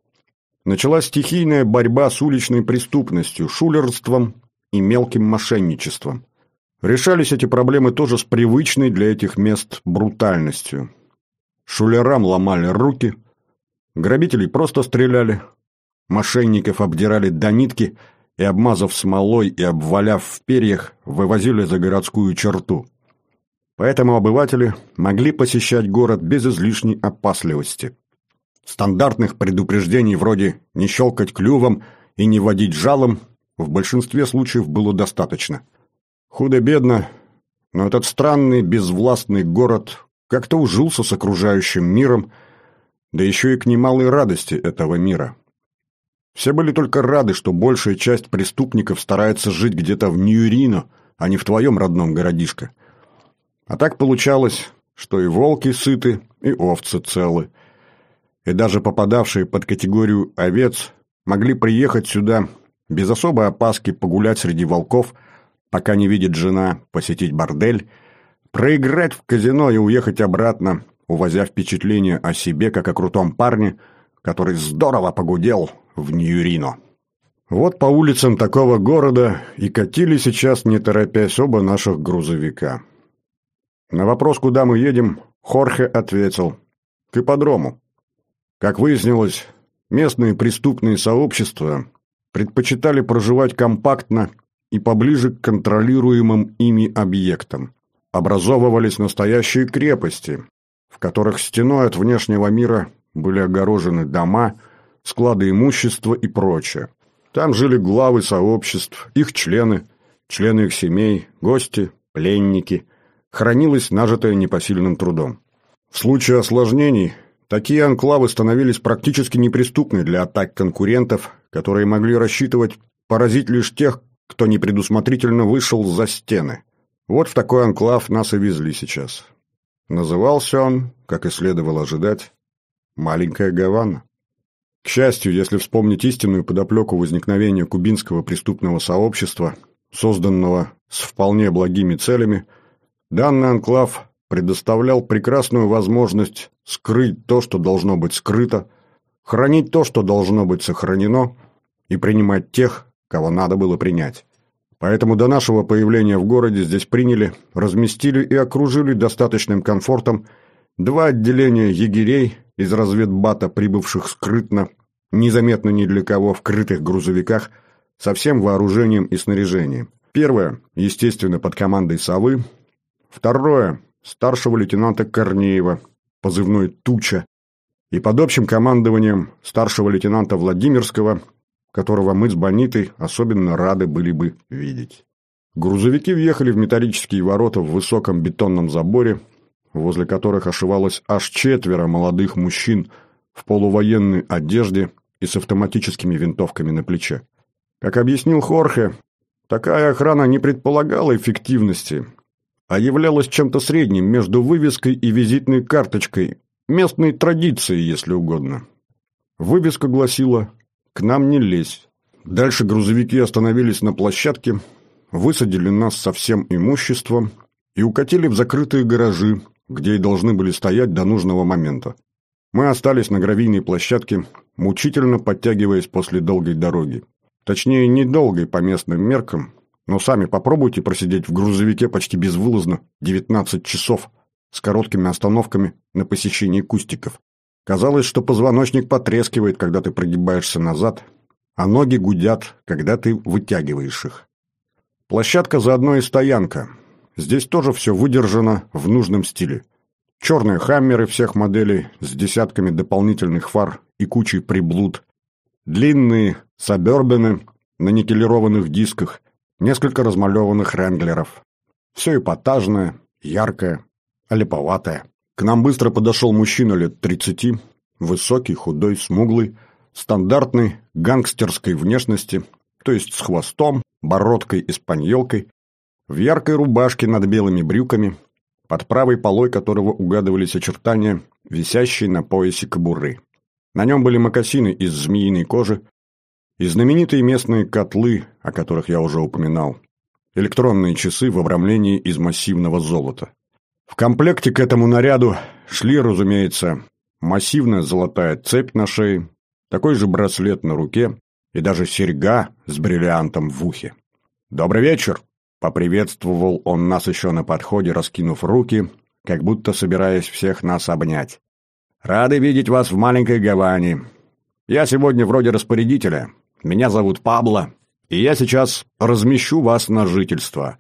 началась стихийная борьба с уличной преступностью, шулерством и мелким мошенничеством. Решались эти проблемы тоже с привычной для этих мест брутальностью. Шулерам ломали руки, грабителей просто стреляли, мошенников обдирали до нитки и, обмазав смолой и обваляв в перьях, вывозили за городскую черту. Поэтому обыватели могли посещать город без излишней опасливости. Стандартных предупреждений вроде «не щелкать клювом» и «не водить жалом» в большинстве случаев было достаточно. Худо-бедно, но этот странный безвластный город как-то ужился с окружающим миром, да еще и к немалой радости этого мира. Все были только рады, что большая часть преступников старается жить где-то в Ньюрино, а не в твоем родном городишко. А так получалось, что и волки сыты, и овцы целы. И даже попадавшие под категорию овец могли приехать сюда без особой опаски погулять среди волков, пока не видит жена, посетить бордель, проиграть в казино и уехать обратно, увозя впечатление о себе, как о крутом парне, который здорово погудел в Ньюрино. Вот по улицам такого города и катили сейчас, не торопясь, оба наших грузовика. На вопрос, куда мы едем, Хорхе ответил: к ипподрому. Как выяснилось, местные преступные сообщества предпочитали проживать компактно и поближе к контролируемым ими объектам. Образовывались настоящие крепости, в которых стеной от внешнего мира были огорожены дома, склады имущества и прочее. Там жили главы сообществ, их члены, члены их семей, гости, пленники. Хранилось нажитое непосильным трудом. В случае осложнений такие анклавы становились практически неприступны для атак конкурентов, которые могли рассчитывать поразить лишь тех, кто непредусмотрительно вышел за стены. Вот в такой анклав нас и везли сейчас. Назывался он, как и следовало ожидать, «Маленькая Гавана». К счастью, если вспомнить истинную подоплеку возникновения кубинского преступного сообщества, созданного с вполне благими целями, данный анклав предоставлял прекрасную возможность скрыть то, что должно быть скрыто, хранить то, что должно быть сохранено, и принимать тех, кого надо было принять. Поэтому до нашего появления в городе здесь приняли, разместили и окружили достаточным комфортом два отделения егерей из разведбата, прибывших скрытно, незаметно ни для кого, в крытых грузовиках, со всем вооружением и снаряжением. Первое, естественно, под командой «Совы». Второе, старшего лейтенанта Корнеева, позывной «Туча». И под общим командованием старшего лейтенанта Владимирского, которого мы с Бонитой особенно рады были бы видеть. Грузовики въехали в металлические ворота в высоком бетонном заборе, возле которых ошивалось аж четверо молодых мужчин в полувоенной одежде и с автоматическими винтовками на плече. Как объяснил Хорхе, такая охрана не предполагала эффективности, а являлась чем-то средним между вывеской и визитной карточкой, местной традицией, если угодно. Вывеска гласила «К нам не лезь». Дальше грузовики остановились на площадке, высадили нас со всем имуществом и укатили в закрытые гаражи, где и должны были стоять до нужного момента. Мы остались на гравийной площадке, мучительно подтягиваясь после долгой дороги. Точнее, недолгой по местным меркам, но сами попробуйте просидеть в грузовике почти безвылазно девятнадцать часов с короткими остановками на посещении кустиков. Казалось, что позвоночник потрескивает, когда ты прогибаешься назад, а ноги гудят, когда ты вытягиваешь их. Площадка заодно и стоянка. Здесь тоже все выдержано в нужном стиле. Черные хаммеры всех моделей с десятками дополнительных фар и кучей приблуд. Длинные сабербены на никелированных дисках, несколько размалеванных ренглеров. Все эпатажное, яркое, олиповатое. К нам быстро подошел мужчина лет тридцати, высокий, худой, смуглый, стандартной гангстерской внешности, то есть с хвостом, бородкой и спаньолкой, в яркой рубашке над белыми брюками, под правой полой которого угадывались очертания, висящей на поясе кобуры. На нем были мокасины из змеиной кожи и знаменитые местные котлы, о которых я уже упоминал, электронные часы в обрамлении из массивного золота. В комплекте к этому наряду шли, разумеется, массивная золотая цепь на шее, такой же браслет на руке и даже серьга с бриллиантом в ухе. «Добрый вечер!» — поприветствовал он нас еще на подходе, раскинув руки, как будто собираясь всех нас обнять. «Рады видеть вас в маленькой Гаване. Я сегодня вроде распорядителя. Меня зовут Пабло, и я сейчас размещу вас на жительство.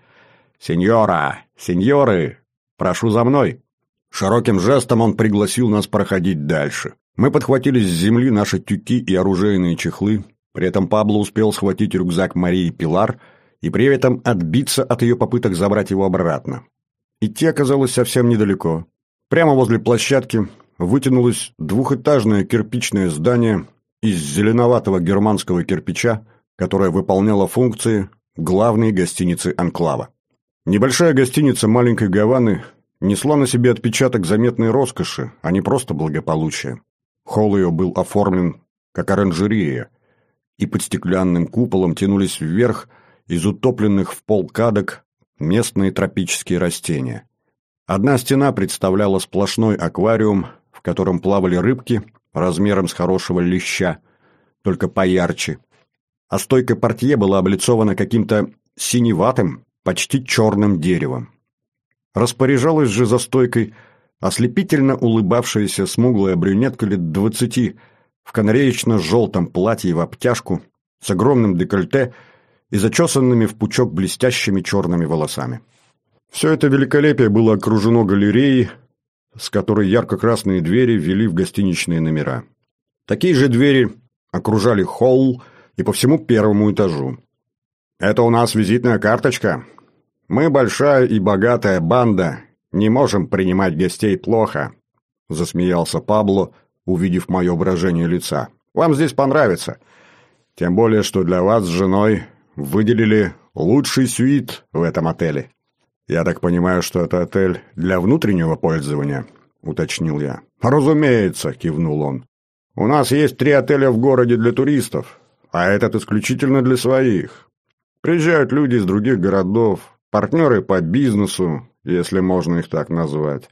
Сеньора, сеньоры, прошу за мной». Широким жестом он пригласил нас проходить дальше. Мы подхватили с земли наши тюки и оружейные чехлы, при этом Пабло успел схватить рюкзак Марии Пилар и при этом отбиться от ее попыток забрать его обратно. Идти оказалось совсем недалеко. Прямо возле площадки вытянулось двухэтажное кирпичное здание из зеленоватого германского кирпича, которое выполняло функции главной гостиницы анклава. Небольшая гостиница маленькой Гаваны несла на себе отпечаток заметной роскоши, а не просто благополучия. Холл ее был оформлен как оранжерея, и под стеклянным куполом тянулись вверх из утопленных в пол кадок местные тропические растения. Одна стена представляла сплошной аквариум, в котором плавали рыбки размером с хорошего леща, только поярче, а стойка портье была облицована каким-то синеватым, почти черным деревом. Распоряжалась же за стойкой ослепительно улыбавшаяся смуглая брюнетка лет двадцати в канареечно-желтом платье в обтяжку с огромным декольте и зачесанными в пучок блестящими черными волосами. Все это великолепие было окружено галереей, с которой ярко-красные двери вели в гостиничные номера. Такие же двери окружали холл и по всему первому этажу. «Это у нас визитная карточка. Мы большая и богатая банда, не можем принимать гостей плохо», — засмеялся Пабло, увидев мое выражение лица. «Вам здесь понравится. Тем более, что для вас с женой выделили лучший сюит в этом отеле». «Я так понимаю, что это отель для внутреннего пользования?» — уточнил я. «Разумеется», — кивнул он. «У нас есть три отеля в городе для туристов, а этот исключительно для своих. Приезжают люди из других городов, партнеры по бизнесу, если можно их так назвать.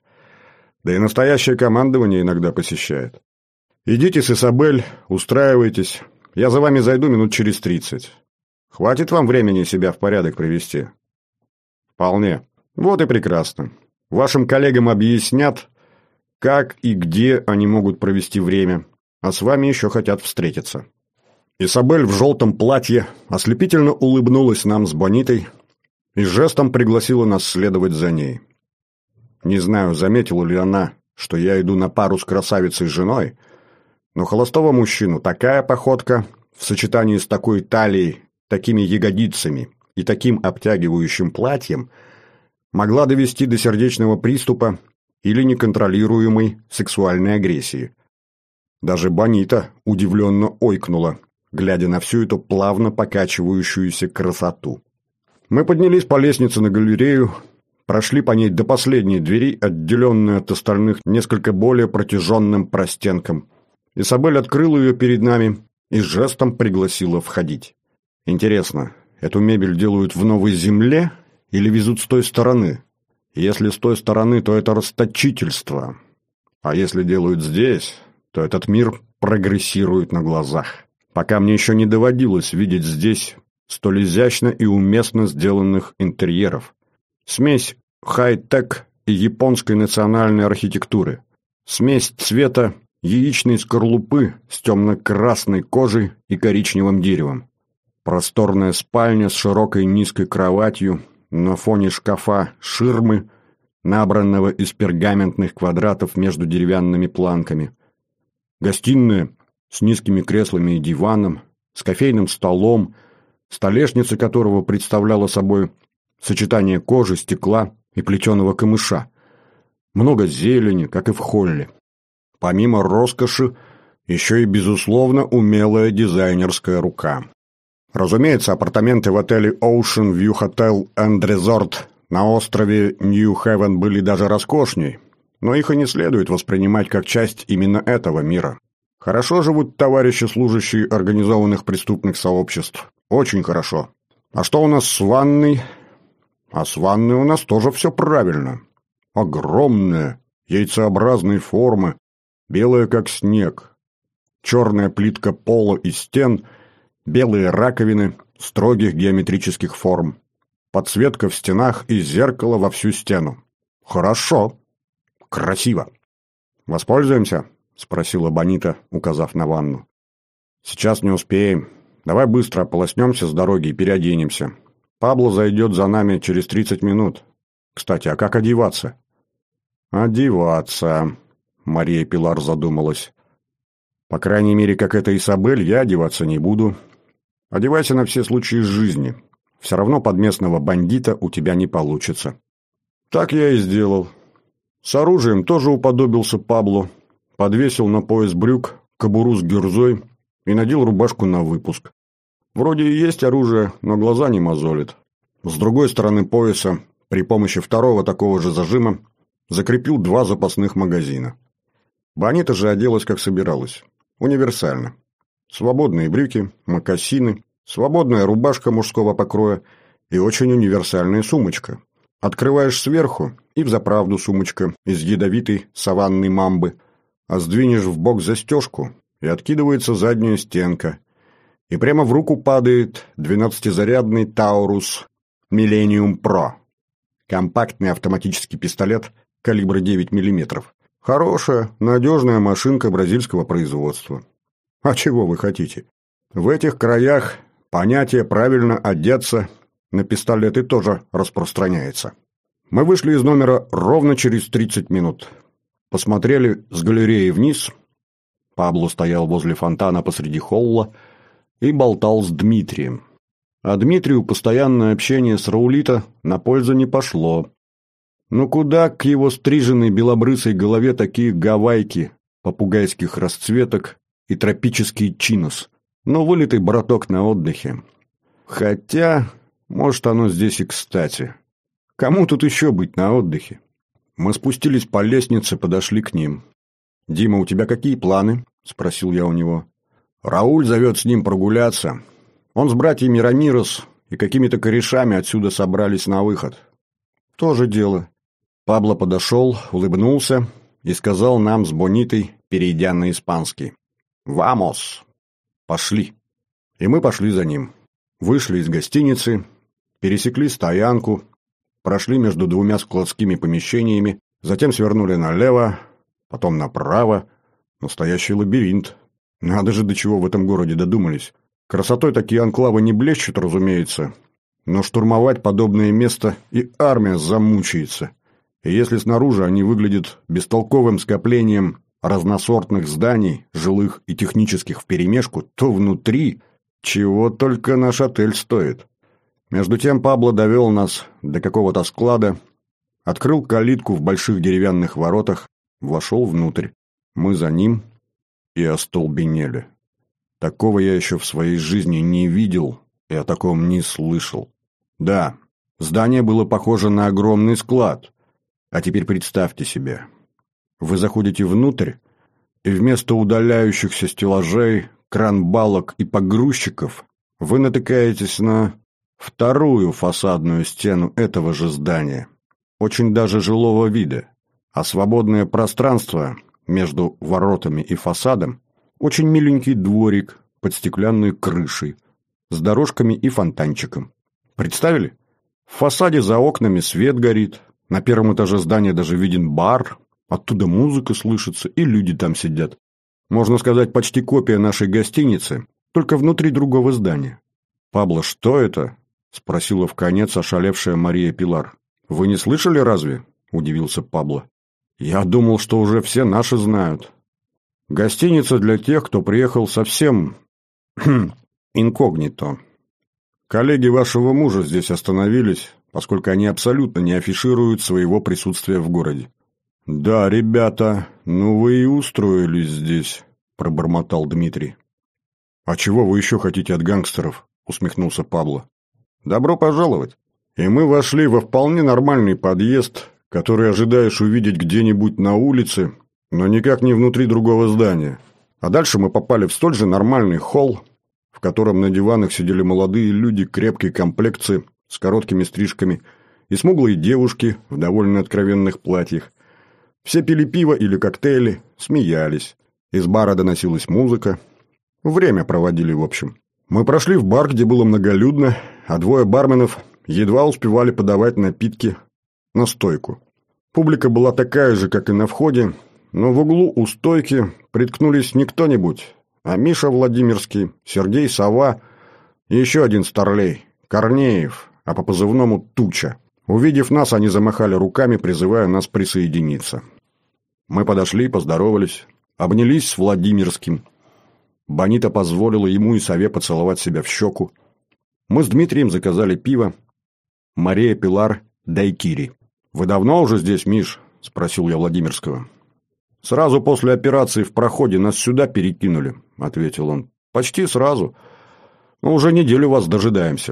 Да и настоящее командование иногда посещает. Идите с Исабель, устраивайтесь. Я за вами зайду минут через тридцать. Хватит вам времени себя в порядок привести? Вполне. Вот и прекрасно. Вашим коллегам объяснят, как и где они могут провести время, а с вами еще хотят встретиться. Исабель в желтом платье ослепительно улыбнулась нам с Бонитой и жестом пригласила нас следовать за ней. Не знаю, заметила ли она, что я иду на пару с красавицей-женой, но холостого мужчину такая походка в сочетании с такой талией, такими ягодицами и таким обтягивающим платьем могла довести до сердечного приступа или неконтролируемой сексуальной агрессии. Даже Бонита удивленно ойкнула, глядя на всю эту плавно покачивающуюся красоту. Мы поднялись по лестнице на галерею, прошли по ней до последней двери, отделенной от остальных несколько более протяженным простенком. Исабель открыла ее перед нами и жестом пригласила входить. Интересно, эту мебель делают в Новой Земле или везут с той стороны? Если с той стороны, то это расточительство. А если делают здесь, то этот мир прогрессирует на глазах. Пока мне еще не доводилось видеть здесь столь изящно и уместно сделанных интерьеров. Смесь хай-тек и японской национальной архитектуры. Смесь цвета яичной скорлупы с темно-красной кожей и коричневым деревом. Просторная спальня с широкой низкой кроватью, на фоне шкафа ширмы, набранного из пергаментных квадратов между деревянными планками. Гостиная с низкими креслами и диваном, с кофейным столом, столешница которого представляла собой сочетание кожи, стекла и плетеного камыша. Много зелени, как и в холле. Помимо роскоши, еще и, безусловно, умелая дизайнерская рука. Разумеется, апартаменты в отеле Ocean View Hotel and Resort на острове Нью-Хевен были даже роскошней, но их и не следует воспринимать как часть именно этого мира. Хорошо живут товарищи, служащие организованных преступных сообществ. Очень хорошо. А что у нас с ванной? А с ванной у нас тоже все правильно. Огромная, яйцеобразной формы, белая как снег. Черная плитка пола и стен, белые раковины строгих геометрических форм. Подсветка в стенах и зеркало во всю стену. Хорошо. Красиво. Воспользуемся? — спросила Бонита, указав на ванну. «Сейчас не успеем. Давай быстро ополоснемся с дороги и переоденемся. Пабло зайдет за нами через тридцать минут. Кстати, а как одеваться?» «Одеваться», — Мария Пилар задумалась. «По крайней мере, как это Исабель, я одеваться не буду. Одевайся на все случаи жизни. Все равно под местного бандита у тебя не получится». Так я и сделал. С оружием тоже уподобился Пабло. Подвесил на пояс брюк кобуру с гюрзой и надел рубашку на выпуск. Вроде и есть оружие, но глаза не мозолит. С другой стороны пояса, при помощи второго такого же зажима, закрепил два запасных магазина. Бонита же оделась, как собиралась. Универсально. Свободные брюки, мокасины, свободная рубашка мужского покроя и очень универсальная сумочка. Открываешь сверху, и взаправду сумочка из ядовитой саванной мамбы, а сдвинешь в бок застежку, и откидывается задняя стенка, и прямо в руку падает двенадцатизарядный Таурус Millennium Pro. Компактный автоматический пистолет калибра девять миллиметров. Хорошая, надежная машинка бразильского производства. А чего вы хотите? В этих краях понятие «правильно одеться» на пистолеты тоже распространяется. Мы вышли из номера ровно через тридцать минут. Посмотрели с галереи вниз. Пабло стоял возле фонтана посреди холла и болтал с Дмитрием. А Дмитрию постоянное общение с Раулито на пользу не пошло. Ну куда к его стриженной белобрысой голове такие гавайки, попугайских расцветок и тропический чинос? Ну, вылитый браток на отдыхе. Хотя, может, оно здесь и кстати. Кому тут еще быть на отдыхе? Мы спустились по лестнице, подошли к ним. «Дима, у тебя какие планы?» – спросил я у него. «Рауль зовет с ним прогуляться. Он с братьями Рамирес и какими-то корешами отсюда собрались на выход». «Тоже дело». Пабло подошел, улыбнулся и сказал нам с Бонитой, перейдя на испанский: «Вамос!» «Пошли». И мы пошли за ним. Вышли из гостиницы, пересекли стоянку, прошли между двумя складскими помещениями, затем свернули налево, потом направо. Настоящий лабиринт. Надо же, до чего в этом городе додумались. Красотой такие анклавы не блещут, разумеется, но штурмовать подобное место и армия замучается. И если снаружи они выглядят бестолковым скоплением разносортных зданий, жилых и технических вперемешку, то внутри чего только наш отель стоит. Между тем Пабло довел нас до какого-то склада, открыл калитку в больших деревянных воротах, вошел внутрь. Мы за ним и остолбенели. Такого я еще в своей жизни не видел и о таком не слышал. Да, здание было похоже на огромный склад. А теперь представьте себе. Вы заходите внутрь, и вместо удаляющихся стеллажей, кран-балок и погрузчиков вы натыкаетесь на вторую фасадную стену этого же здания, очень даже жилого вида, а свободное пространство между воротами и фасадом очень миленький дворик под стеклянной крышей с дорожками и фонтанчиком. Представили? В фасаде за окнами свет горит, на первом этаже здания даже виден бар, оттуда музыка слышится, и люди там сидят. Можно сказать, почти копия нашей гостиницы, только внутри другого здания. «Пабло, что это?» — спросила вконец ошалевшая Мария Пилар. «Вы не слышали разве?» — удивился Пабло. «Я думал, что уже все наши знают. Гостиница для тех, кто приехал совсем инкогнито. Коллеги вашего мужа здесь остановились, поскольку они абсолютно не афишируют своего присутствия в городе». «Да, ребята, ну вы и устроились здесь», — пробормотал Дмитрий. «А чего вы еще хотите от гангстеров?» — усмехнулся Пабло. «Добро пожаловать». И мы вошли во вполне нормальный подъезд, который ожидаешь увидеть где-нибудь на улице, но никак не внутри другого здания. А дальше мы попали в столь же нормальный холл, в котором на диванах сидели молодые люди крепкой комплекции с короткими стрижками и смуглые девушки в довольно откровенных платьях. Все пили пиво или коктейли, смеялись. Из бара доносилась музыка. Время проводили, в общем. Мы прошли в бар, где было многолюдно, а двое барменов едва успевали подавать напитки на стойку. Публика была такая же, как и на входе, но в углу у стойки приткнулись не кто-нибудь, а Миша Владимирский, Сергей Сова и еще один старлей, Корнеев, а по позывному Туча. Увидев нас, они замахали руками, призывая нас присоединиться. Мы подошли, поздоровались, обнялись с Владимирским. Бонита позволила ему и Сове поцеловать себя в щеку. Мы с Дмитрием заказали пиво. Мария Пилар – дайкири. «Вы давно уже здесь, Миш?» – спросил я Владимирского. «Сразу после операции в проходе нас сюда перекинули», – ответил он. «Почти сразу. Но уже неделю вас дожидаемся».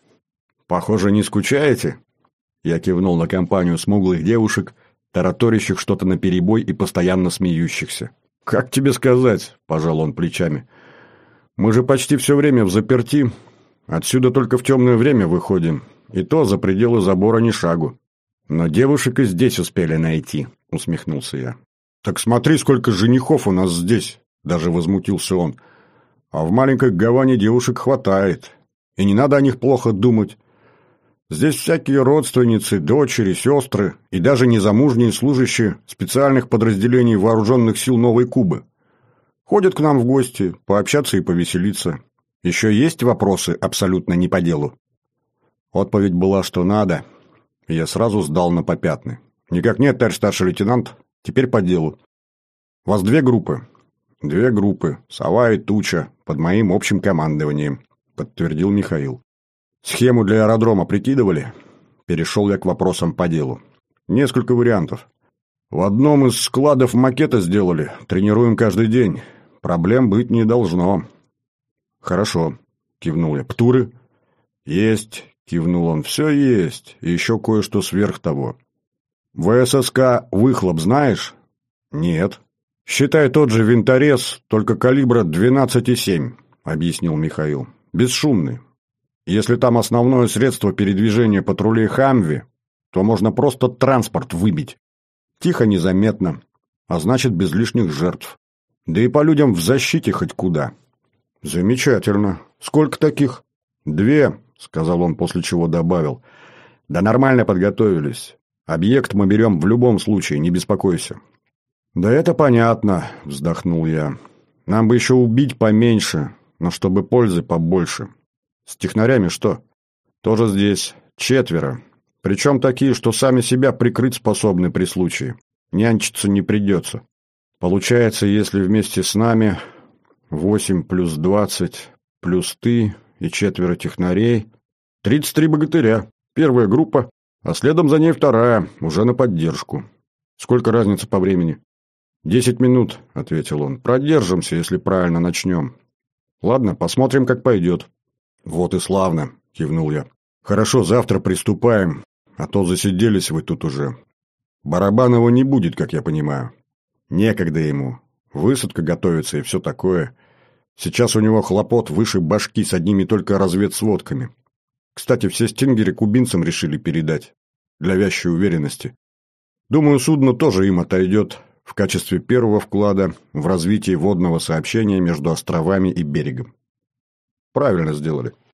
«Похоже, не скучаете?» Я кивнул на компанию смуглых девушек, тараторящих что-то наперебой и постоянно смеющихся. «Как тебе сказать?» – пожал он плечами. «Мы же почти все время в заперти. Отсюда только в темное время выходим. И то за пределы забора ни шагу. Но девушек и здесь успели найти», – усмехнулся я. «Так смотри, сколько женихов у нас здесь!» – даже возмутился он. «А в маленькой Гаване девушек хватает. И не надо о них плохо думать. Здесь всякие родственницы, дочери, сестры и даже незамужние служащие специальных подразделений вооруженных сил Новой Кубы. Ходят к нам в гости, пообщаться и повеселиться. Еще есть вопросы абсолютно не по делу?» Отповедь была, что надо. И я сразу сдал на попятный. «Никак нет, товарищ старший лейтенант. Теперь по делу. У вас две группы?» «Две группы. Сова и Туча. Под моим общим командованием», — подтвердил Михаил. «Схему для аэродрома прикидывали?» Перешел я к вопросам по делу. «Несколько вариантов. В одном из складов макеты сделали. Тренируем каждый день. Проблем быть не должно». «Хорошо», — кивнул я. «Птуры?» «Есть», — кивнул он. «Все есть. И еще кое-что сверх того». «ВССК «Выхлоп» знаешь?» «Нет». «Считай тот же винторез, только калибра двенадцать и семь», — объяснил Михаил. «Бесшумный. Если там основное средство передвижения патрулей «Хамви», то можно просто транспорт выбить. Тихо, незаметно, а значит, без лишних жертв. Да и по людям в защите хоть куда». «Замечательно. Сколько таких?» «Две», — сказал он, после чего добавил. «Да нормально подготовились. Объект мы берем в любом случае, не беспокойся». «Да это понятно», — вздохнул я. «Нам бы еще убить поменьше, но чтобы пользы побольше. С технарями что? Тоже здесь четверо. Причем такие, что сами себя прикрыть способны при случае. Нянчиться не придется. Получается, если вместе с нами восемь плюс двадцать плюс ты и четверо технарей, тридцать три богатыря. Первая группа, а следом за ней вторая, уже на поддержку. Сколько разница по времени?» «Десять минут», — ответил он. «Продержимся, если правильно начнем». «Ладно, посмотрим, как пойдет». «Вот и славно», — кивнул я. «Хорошо, завтра приступаем, а то засиделись вы тут уже. Барабанова не будет, как я понимаю. Некогда ему. Высадка готовится и все такое. Сейчас у него хлопот выше башки с одними только разведсводками. Кстати, все стингеры кубинцам решили передать. Для вящей уверенности. Думаю, судно тоже им отойдет в качестве первого вклада в развитие водного сообщения между островами и берегом. Правильно сделали.